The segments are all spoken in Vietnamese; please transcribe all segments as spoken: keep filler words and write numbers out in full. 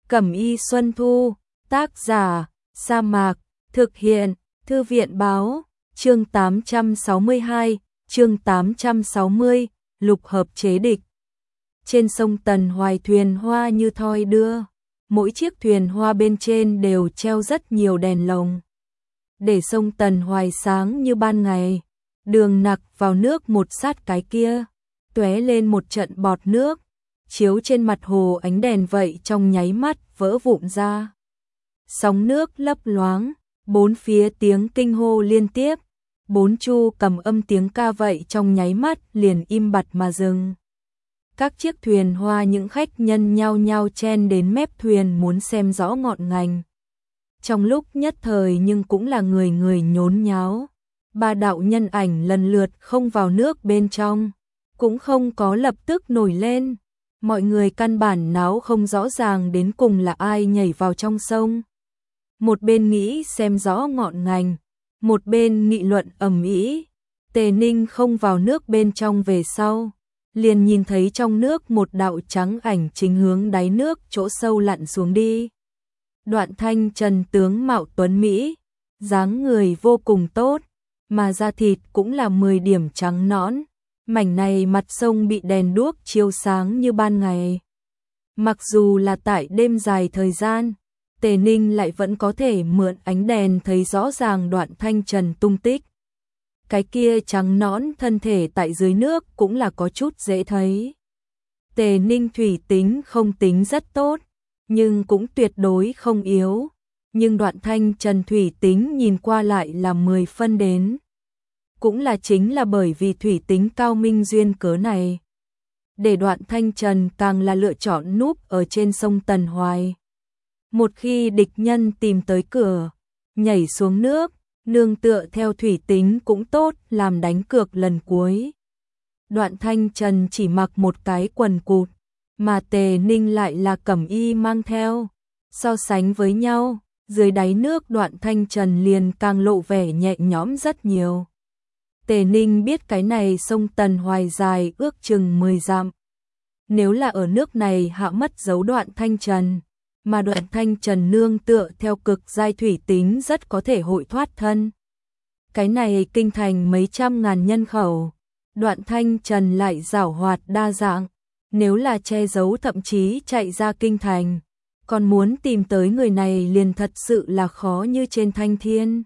Cẩm y Xuân Thu, tác giả, Sa Mạc, thực hiện, Thư viện báo, chương tám trăm sáu mươi hai, chương tám trăm sáu mươi, lục hợp chế địch. Trên sông Tần Hoài thuyền hoa như thoi đưa, mỗi chiếc thuyền hoa bên trên đều treo rất nhiều đèn lồng. Để sông Tần Hoài sáng như ban ngày, đường nặc vào nước một sát cái kia, tóe lên một trận bọt nước, chiếu trên mặt hồ ánh đèn vậy trong nháy mắt vỡ vụn ra. Sóng nước lấp loáng, bốn phía tiếng kinh hô liên tiếp, bốn chu cầm âm tiếng ca vậy trong nháy mắt liền im bặt mà dừng. Các chiếc thuyền hoa những khách nhân nhao nhao chen đến mép thuyền muốn xem rõ ngọn ngành. Trong lúc nhất thời nhưng cũng là người người nhốn nháo, ba đạo nhân ảnh lần lượt không vào nước bên trong, cũng không có lập tức nổi lên. Mọi người căn bản náo không rõ ràng đến cùng là ai nhảy vào trong sông. Một bên nghĩ xem rõ ngọn ngành, một bên nghị luận ầm ĩ. Tề Ninh không vào nước bên trong về sau, liền nhìn thấy trong nước một đạo trắng ảnh chính hướng đáy nước chỗ sâu lặn xuống đi. Đoạn Thanh Trần tướng mạo tuấn mỹ, dáng người vô cùng tốt, mà da thịt cũng là mười điểm trắng nõn. Mảnh này mặt sông bị đèn đuốc chiếu sáng như ban ngày. Mặc dù là tại đêm dài thời gian, Tề Ninh lại vẫn có thể mượn ánh đèn thấy rõ ràng Đoạn Thanh Trần tung tích. Cái kia trắng nõn thân thể tại dưới nước cũng là có chút dễ thấy. Tề Ninh thủy tính không tính rất tốt, nhưng cũng tuyệt đối không yếu. Nhưng Đoạn Thanh Trần thủy tính nhìn qua lại là mười phân đến. Cũng là chính là bởi vì thủy tính cao minh duyên cớ này, để Đoạn Thanh Trần càng là lựa chọn núp ở trên sông Tần Hoài. Một khi địch nhân tìm tới cửa, nhảy xuống nước, nương tựa theo thủy tính cũng tốt làm đánh cược lần cuối. Đoạn Thanh Trần chỉ mặc một cái quần cụt, mà Tề Ninh lại là cẩm y mang theo. So sánh với nhau, dưới đáy nước Đoạn Thanh Trần liền càng lộ vẻ nhẹ nhõm rất nhiều. Tề Ninh biết cái này sông Tần Hoài dài ước chừng mười dặm. Nếu là ở nước này hạ mất dấu Đoạn Thanh Trần, mà Đoạn Thanh Trần nương tựa theo cực giai thủy tính rất có thể hội thoát thân. Cái này kinh thành mấy trăm ngàn nhân khẩu, Đoạn Thanh Trần lại giảo hoạt đa dạng, nếu là che giấu thậm chí chạy ra kinh thành, còn muốn tìm tới người này liền thật sự là khó như trên thanh thiên.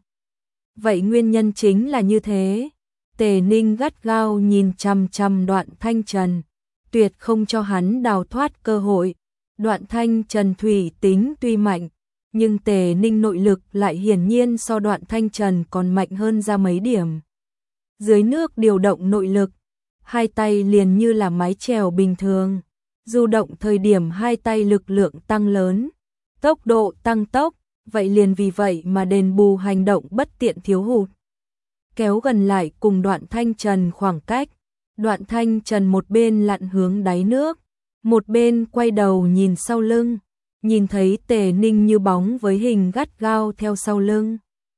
Vậy nguyên nhân chính là như thế. Tề Ninh gắt gao nhìn chằm chằm Đoạn Thanh Trần, tuyệt không cho hắn đào thoát cơ hội. Đoạn Thanh Trần thủy tính tuy mạnh, nhưng Tề Ninh nội lực lại hiển nhiên so Đoạn Thanh Trần còn mạnh hơn ra mấy điểm. Dưới nước điều động nội lực, hai tay liền như là mái chèo bình thường, du động thời điểm hai tay lực lượng tăng lớn, tốc độ tăng tốc, vậy liền vì vậy mà đền bù hành động bất tiện thiếu hụt. Kéo gần lại cùng Đoạn Thanh Trần khoảng cách, Đoạn Thanh Trần một bên lặn hướng đáy nước, một bên quay đầu nhìn sau lưng, nhìn thấy Tề Ninh như bóng với hình gắt gao theo sau lưng.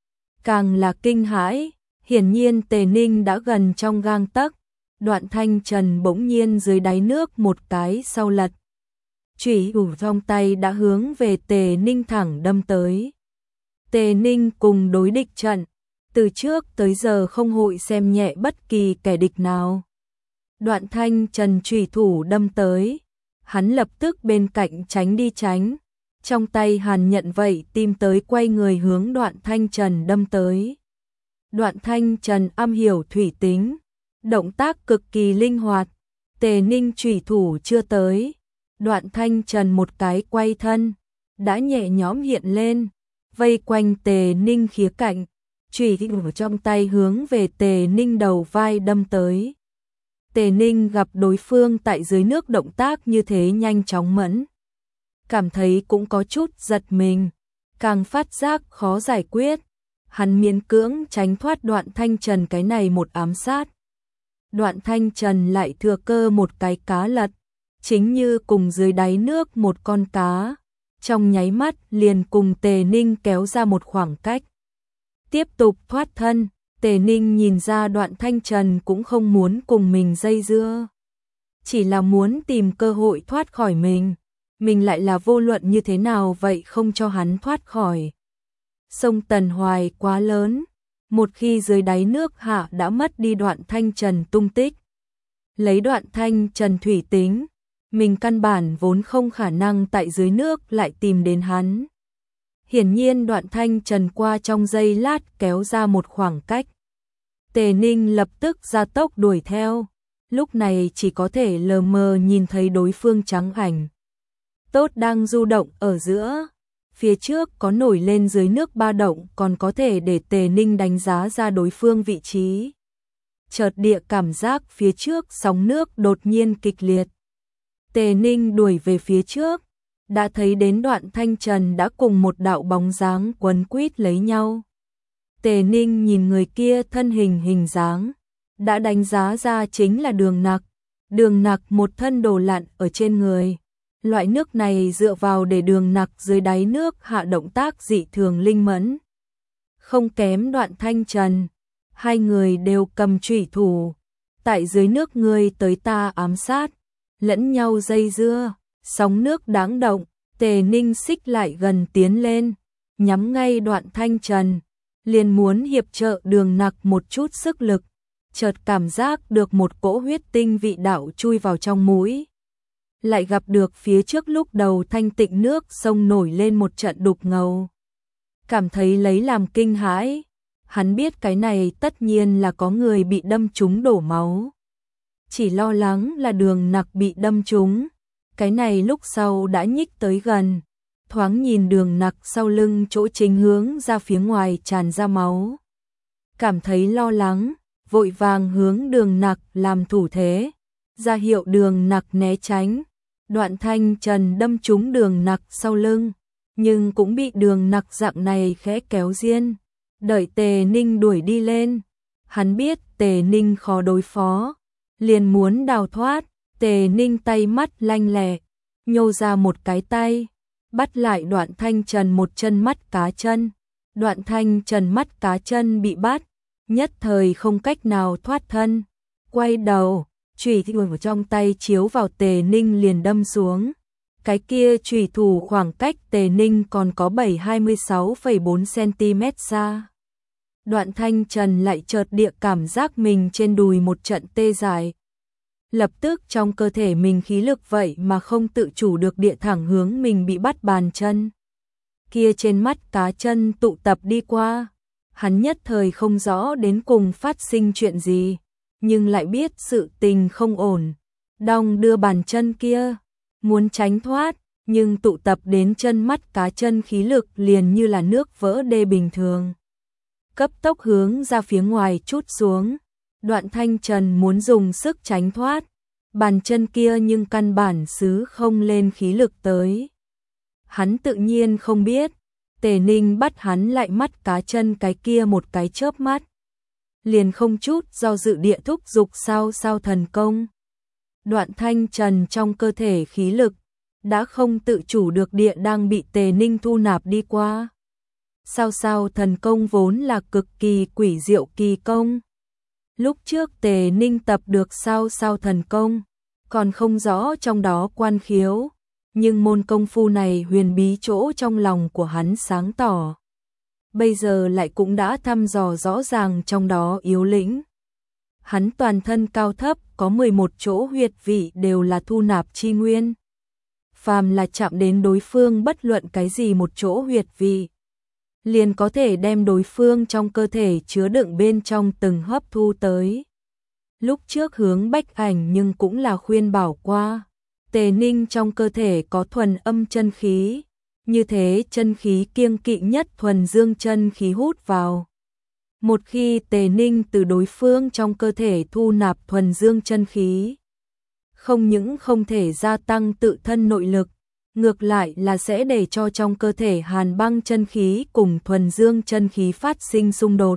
Càng là kinh hãi, hiển nhiên Tề Ninh đã gần trong gang tấc. Đoạn Thanh Trần bỗng nhiên dưới đáy nước một cái sau lật, chủy ủ trong tay đã hướng về Tề Ninh thẳng đâm tới. Tề Ninh cùng đối địch trận, từ trước tới giờ không hội xem nhẹ bất kỳ kẻ địch nào. Đoạn Thanh Trần chủy thủ đâm tới, hắn lập tức bên cạnh tránh đi tránh, trong tay hàn nhận vậy tìm tới quay người hướng Đoạn Thanh Trần đâm tới. Đoạn Thanh Trần am hiểu thủy tính, động tác cực kỳ linh hoạt. Tề Ninh chủy thủ chưa tới, Đoạn Thanh Trần một cái quay thân, đã nhẹ nhõm hiện lên, vây quanh Tề Ninh khía cạnh, chủy thủ trong tay hướng về Tề Ninh đầu vai đâm tới. Tề Ninh gặp đối phương tại dưới nước động tác như thế nhanh chóng mẫn, cảm thấy cũng có chút giật mình, càng phát giác khó giải quyết. Hắn miễn cưỡng tránh thoát Đoạn Thanh Trần cái này một ám sát. Đoạn Thanh Trần lại thừa cơ một cái cá lật, chính như cùng dưới đáy nước một con cá, trong nháy mắt liền cùng Tề Ninh kéo ra một khoảng cách. Tiếp tục thoát thân, Tề Ninh nhìn ra Đoạn Thanh Trần cũng không muốn cùng mình dây dưa, chỉ là muốn tìm cơ hội thoát khỏi mình. mình lại là vô luận như thế nào vậy không cho hắn thoát khỏi. Sông Tần Hoài quá lớn, một khi dưới đáy nước hạ đã mất đi Đoạn Thanh Trần tung tích. Lấy Đoạn Thanh Trần thủy tính, mình căn bản vốn không khả năng tại dưới nước lại tìm đến hắn. Hiển nhiên Đoạn Thanh Trần qua trong giây lát kéo ra một khoảng cách. Tề Ninh lập tức ra tốc đuổi theo, lúc này chỉ có thể lờ mờ nhìn thấy đối phương trắng ảnh. Tốt đang du động ở giữa, phía trước có nổi lên dưới nước ba động còn có thể để Tề Ninh đánh giá ra đối phương vị trí. Chợt địa cảm giác phía trước sóng nước đột nhiên kịch liệt. Tề Ninh đuổi về phía trước, đã thấy đến Đoạn Thanh Trần đã cùng một đạo bóng dáng quấn quýt lấy nhau. Tề Ninh nhìn người kia thân hình hình dáng, đã đánh giá ra chính là Đường Nặc. Đường Nặc một thân đồ lặn ở trên người. Loại nước này dựa vào để Đường Nặc dưới đáy nước hạ động tác dị thường linh mẫn. Không kém Đoạn Thanh Trần, hai người đều cầm chủy thủ, tại dưới nước người tới ta ám sát, lẫn nhau dây dưa, sóng nước đáng động. Tề Ninh xích lại gần tiến lên, nhắm ngay Đoạn Thanh Trần, liền muốn hiệp trợ Đường Nặc một chút sức lực, chợt cảm giác được một cỗ huyết tinh vị đạo chui vào trong mũi. Lại gặp được phía trước lúc đầu thanh tịnh nước sông nổi lên một trận đục ngầu. Cảm thấy lấy làm kinh hãi, hắn biết cái này tất nhiên là có người bị đâm trúng đổ máu. Chỉ lo lắng là Đường Nặc bị đâm trúng, cái này lúc sau đã nhích tới gần, thoáng nhìn Đường Nặc sau lưng chỗ chính hướng ra phía ngoài tràn ra máu. Cảm thấy lo lắng, vội vàng hướng Đường Nặc làm thủ thế, ra hiệu Đường Nặc né tránh. Đoạn Thanh Trần đâm trúng Đường Nặc sau lưng, nhưng cũng bị Đường Nặc dạng này khẽ kéo riêng. Đợi Tề Ninh đuổi đi lên, hắn biết Tề Ninh khó đối phó, liền muốn đào thoát. Tề Ninh tay mắt lanh lẹ, nhô ra một cái tay, bắt lại Đoạn Thanh Trần một chân mắt cá chân. Đoạn Thanh Trần mắt cá chân bị bắt, nhất thời không cách nào thoát thân, quay đầu, chủy thủ ở trong tay chiếu vào Tề Ninh liền đâm xuống. Cái kia chủy thủ khoảng cách Tề Ninh còn có bảy hai mươi sáu phẩy bốn xăng-ti-mét xa. Đoạn Thanh Trần lại chợt địa cảm giác mình trên đùi một trận tê dại. Lập tức trong cơ thể mình khí lực vậy mà không tự chủ được địa thẳng hướng mình bị bắt bàn chân. Kia trên mắt cá chân tụ tập đi qua, hắn nhất thời không rõ đến cùng phát sinh chuyện gì, nhưng lại biết sự tình không ổn. Đong đưa bàn chân kia, muốn tránh thoát, nhưng tụ tập đến chân mắt cá chân khí lực liền như là nước vỡ đê bình thường. Cấp tốc hướng ra phía ngoài chút xuống. Đoạn Thanh Trần muốn dùng sức tránh thoát, bàn chân kia nhưng căn bản xứ không lên khí lực tới. Hắn tự nhiên không biết, Tề Ninh bắt hắn lại mắt cá chân cái kia một cái chớp mắt. Liền không chút do dự địa thúc dục sao sao thần công. Đoạn Thanh Trần trong cơ thể khí lực, đã không tự chủ được địa đang bị Tề Ninh thu nạp đi qua. Sao sao thần công vốn là cực kỳ quỷ diệu kỳ công. Lúc trước Tề Ninh tập được sao sao thần công, còn không rõ trong đó quan khiếu, nhưng môn công phu này huyền bí chỗ trong lòng của hắn sáng tỏ. Bây giờ lại cũng đã thăm dò rõ ràng trong đó yếu lĩnh. Hắn toàn thân cao thấp có mười một chỗ huyệt vị đều là thu nạp chi nguyên. Phàm là chạm đến đối phương bất luận cái gì một chỗ huyệt vị, liền có thể đem đối phương trong cơ thể chứa đựng bên trong từng hấp thu tới. Lúc trước hướng Bách Ảnh nhưng cũng là khuyên bảo qua, Tề Ninh trong cơ thể có thuần âm chân khí, như thế chân khí kiêng kỵ nhất thuần dương chân khí hút vào. Một khi Tề Ninh từ đối phương trong cơ thể thu nạp thuần dương chân khí, không những không thể gia tăng tự thân nội lực, ngược lại là sẽ để cho trong cơ thể hàn băng chân khí cùng thuần dương chân khí phát sinh xung đột.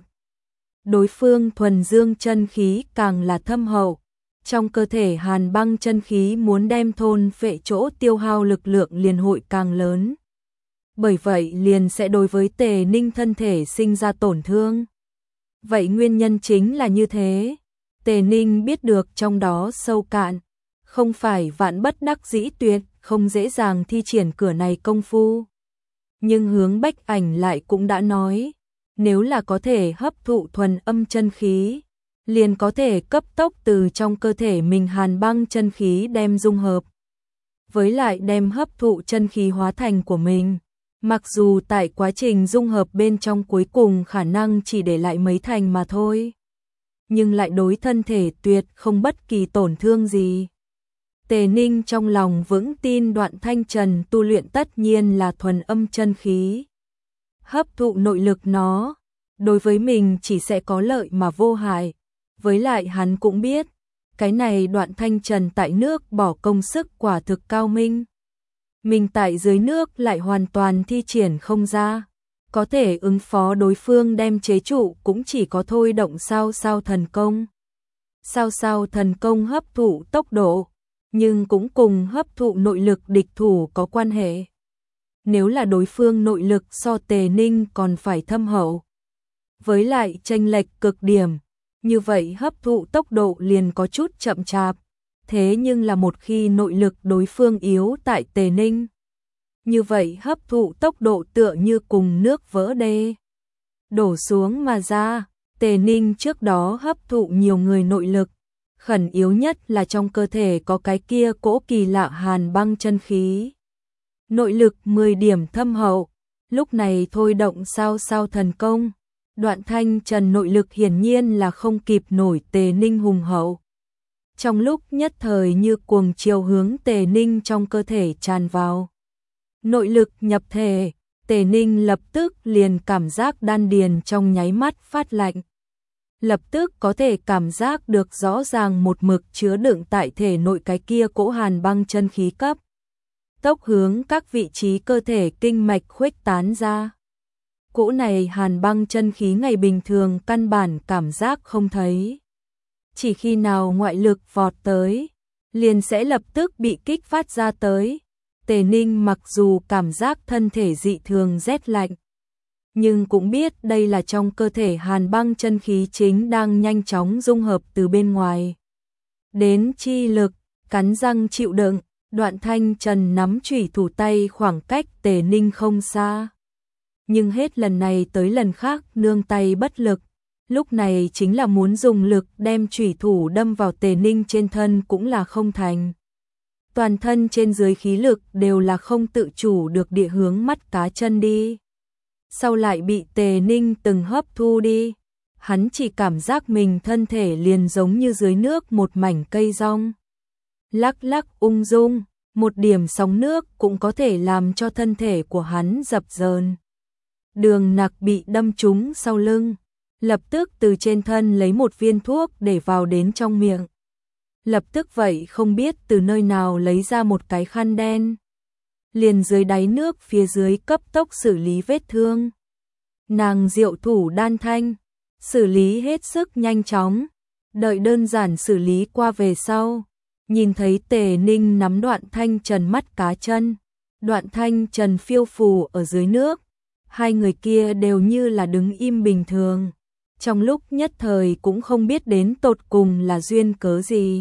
Đối phương thuần dương chân khí càng là thâm hậu, trong cơ thể hàn băng chân khí muốn đem thôn phệ chỗ tiêu hao lực lượng liền hội càng lớn. Bởi vậy liền sẽ đối với Tề Ninh thân thể sinh ra tổn thương. Vậy nguyên nhân chính là như thế. Tề Ninh biết được trong đó sâu cạn, không phải vạn bất đắc dĩ tuyệt không dễ dàng thi triển cửa này công phu. Nhưng Hướng Bách Ảnh lại cũng đã nói, nếu là có thể hấp thụ thuần âm chân khí, liền có thể cấp tốc từ trong cơ thể mình hàn băng chân khí đem dung hợp. Với lại đem hấp thụ chân khí hóa thành của mình. Mặc dù tại quá trình dung hợp bên trong cuối cùng khả năng chỉ để lại mấy thành mà thôi, nhưng lại đối thân thể tuyệt không bất kỳ tổn thương gì. Tề Ninh trong lòng vững tin Đoạn Thanh Trần tu luyện tất nhiên là thuần âm chân khí. Hấp thụ nội lực nó, đối với mình chỉ sẽ có lợi mà vô hại. Với lại hắn cũng biết, cái này Đoạn Thanh Trần tại nước bỏ công sức quả thực cao minh. Mình tại dưới nước lại hoàn toàn thi triển không ra. Có thể ứng phó đối phương đem chế trụ cũng chỉ có thôi động sao sao thần công. Sao sao thần công hấp thụ tốc độ, nhưng cũng cùng hấp thụ nội lực địch thủ có quan hệ. Nếu là đối phương nội lực so Tề Ninh còn phải thâm hậu, với lại chênh lệch cực điểm, như vậy hấp thụ tốc độ liền có chút chậm chạp. Thế nhưng là một khi nội lực đối phương yếu tại Tề Ninh, như vậy hấp thụ tốc độ tựa như cùng nước vỡ đê, đổ xuống mà ra. Tề Ninh trước đó hấp thụ nhiều người nội lực, khẩn yếu nhất là trong cơ thể có cái kia cỗ kỳ lạ hàn băng chân khí. Nội lực mười điểm thâm hậu, lúc này thôi động sao sao thần công, Đoạn Thanh Trần nội lực hiển nhiên là không kịp nổi Tề Ninh hùng hậu. Trong lúc nhất thời như cuồng chiều hướng Tề Ninh trong cơ thể tràn vào. Nội lực nhập thể, Tề Ninh lập tức liền cảm giác đan điền trong nháy mắt phát lạnh. Lập tức có thể cảm giác được rõ ràng một mực chứa đựng tại thể nội cái kia cỗ hàn băng chân khí cấp tốc hướng các vị trí cơ thể kinh mạch khuếch tán ra. Cỗ này hàn băng chân khí ngày bình thường căn bản cảm giác không thấy. Chỉ khi nào ngoại lực vọt tới, liền sẽ lập tức bị kích phát ra tới. Tề Ninh mặc dù cảm giác thân thể dị thường rét lạnh, nhưng cũng biết đây là trong cơ thể hàn băng chân khí chính đang nhanh chóng dung hợp từ bên ngoài đến chi lực, cắn răng chịu đựng. Đoạn Thanh Trần nắm chủy thủ tay khoảng cách Tề Ninh không xa, nhưng hết lần này tới lần khác nương tay bất lực. Lúc này chính là muốn dùng lực đem chủy thủ đâm vào Tề Ninh trên thân cũng là không thành. Toàn thân trên dưới khí lực đều là không tự chủ được địa hướng mắt cá chân đi. Sau lại bị Tề Ninh từng hấp thu đi, hắn chỉ cảm giác mình thân thể liền giống như dưới nước một mảnh cây rong. Lắc lắc ung dung, một điểm sóng nước cũng có thể làm cho thân thể của hắn dập dờn. Đường Nặc bị đâm trúng sau lưng, lập tức từ trên thân lấy một viên thuốc để vào đến trong miệng. Lập tức vậy không biết từ nơi nào lấy ra một cái khăn đen, liền dưới đáy nước phía dưới cấp tốc xử lý vết thương. Nàng diệu thủ đan thanh, xử lý hết sức nhanh chóng, đợi đơn giản xử lý qua về sau, nhìn thấy Tề Ninh nắm Đoạn Thanh Trần mắt cá chân, Đoạn Thanh Trần phiêu phù ở dưới nước, hai người kia đều như là đứng im bình thường, trong lúc nhất thời cũng không biết đến tột cùng là duyên cớ gì.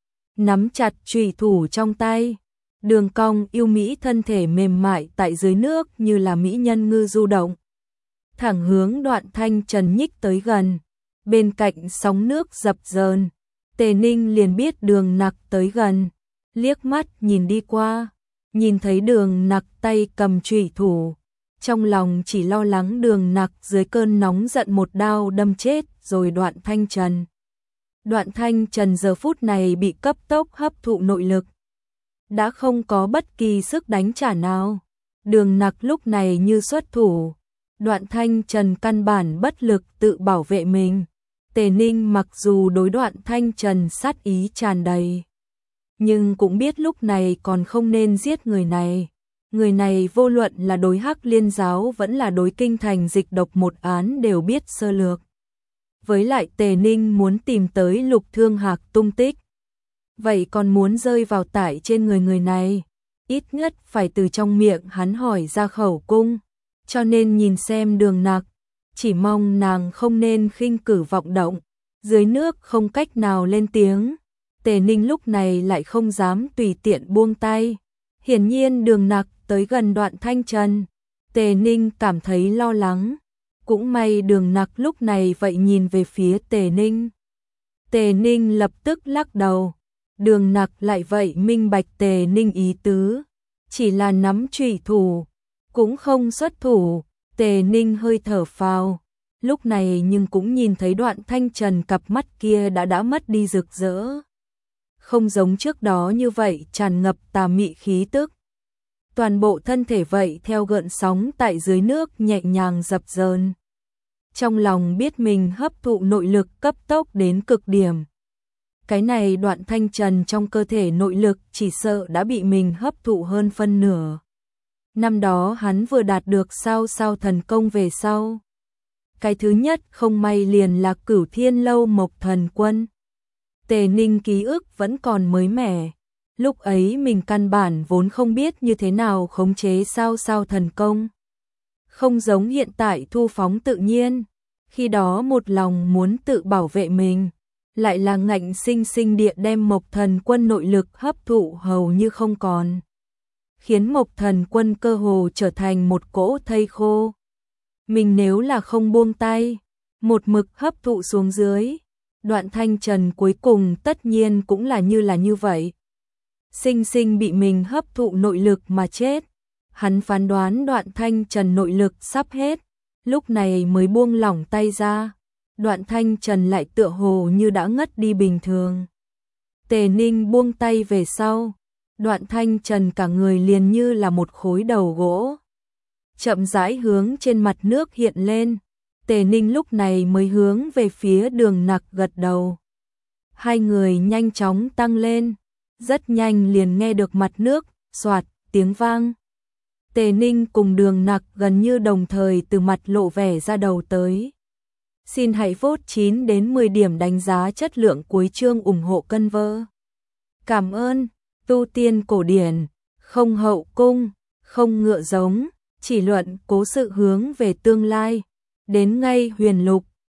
Nắm chặt chủy thủ trong tay, đường cong yêu mỹ thân thể mềm mại tại dưới nước như là mỹ nhân ngư du động, thẳng hướng Đoạn Thanh Trần nhích tới gần. Bên cạnh sóng nước dập dờn, Tề Ninh liền biết Đường Nặc tới gần, liếc mắt nhìn đi qua, nhìn thấy Đường Nặc tay cầm chủy thủ, trong lòng chỉ lo lắng Đường Nặc dưới cơn nóng giận một đao đâm chết rồi Đoạn Thanh Trần. Đoạn Thanh Trần giờ phút này bị cấp tốc hấp thụ nội lực, đã không có bất kỳ sức đánh trả nào. Đường Nặc lúc này như xuất thủ, Đoạn Thanh Trần căn bản bất lực tự bảo vệ mình. Tề Ninh mặc dù đối Đoạn Thanh Trần sát ý tràn đầy, nhưng cũng biết lúc này còn không nên giết người này. Người này vô luận là đối Hắc Liên giáo vẫn là đối Kinh Thành dịch độc một án đều biết sơ lược. Với lại Tề Ninh muốn tìm tới Lục Thương Hạc tung tích, vậy còn muốn rơi vào tải trên người người này, ít nhất phải từ trong miệng hắn hỏi ra khẩu cung. Cho nên nhìn xem Đường Nặc, chỉ mong nàng không nên khinh cử vọng động, dưới nước không cách nào lên tiếng. Tề Ninh lúc này lại không dám tùy tiện buông tay, Hiển nhiên Đường Nặc tới gần Đoạn Thanh Trần, Tề Ninh cảm thấy lo lắng. Cũng may Đường Nặc lúc này vậy nhìn về phía Tề Ninh. Tề Ninh lập tức lắc đầu. Đường Nặc lại vậy minh bạch Tề Ninh ý tứ, chỉ là nắm chủy thủ, cũng không xuất thủ. Tề Ninh hơi thở phào, lúc này nhưng cũng nhìn thấy Đoạn Thanh Trần cặp mắt kia đã đã mất đi rực rỡ. Không giống trước đó như vậy tràn ngập tà mị khí tức. Toàn bộ thân thể vậy theo gợn sóng tại dưới nước nhẹ nhàng dập dờn. Trong lòng biết mình hấp thụ nội lực cấp tốc đến cực điểm. Cái này Đoạn Thanh Trần trong cơ thể nội lực chỉ sợ đã bị mình hấp thụ hơn phân nửa. Năm đó hắn vừa đạt được sao sao thần công về sau. Cái thứ nhất không may liền là Cửu Thiên Lâu Mộc Thần Quân. Tề Ninh ký ức vẫn còn mới mẻ. Lúc ấy mình căn bản vốn không biết như thế nào khống chế sao sao thần công. Không giống hiện tại thu phóng tự nhiên. Khi đó một lòng muốn tự bảo vệ mình, lại là ngạnh sinh sinh địa đem Mộc Thần Quân nội lực hấp thụ hầu như không còn. Khiến Mộc Thần Quân cơ hồ trở thành một cỗ thây khô. Mình nếu là không buông tay, một mực hấp thụ xuống dưới, Đoạn Thanh Trần cuối cùng tất nhiên cũng là như là như vậy. Sinh sinh bị mình hấp thụ nội lực mà chết. Hắn phán đoán Đoạn Thanh Trần nội lực sắp hết, lúc này mới buông lỏng tay ra. Đoạn Thanh Trần lại tựa hồ như đã ngất đi bình thường. Tề Ninh buông tay về sau, Đoạn Thanh Trần cả người liền như là một khối đầu gỗ. Chậm rãi hướng trên mặt nước hiện lên. Tề Ninh lúc này mới hướng về phía Đường Nặc gật đầu. Hai người nhanh chóng tăng lên, rất nhanh liền nghe được mặt nước xoạt tiếng vang. Tề Ninh cùng Đường Nặc gần như đồng thời từ mặt lộ vẻ ra đầu tới. Xin hãy vote chín đến mười điểm đánh giá chất lượng cuối chương ủng hộ cân vơ. Cảm ơn. Tu tiên cổ điển, không hậu cung, không ngựa giống, chỉ luận cố sự hướng về tương lai. Đến ngay huyền lục,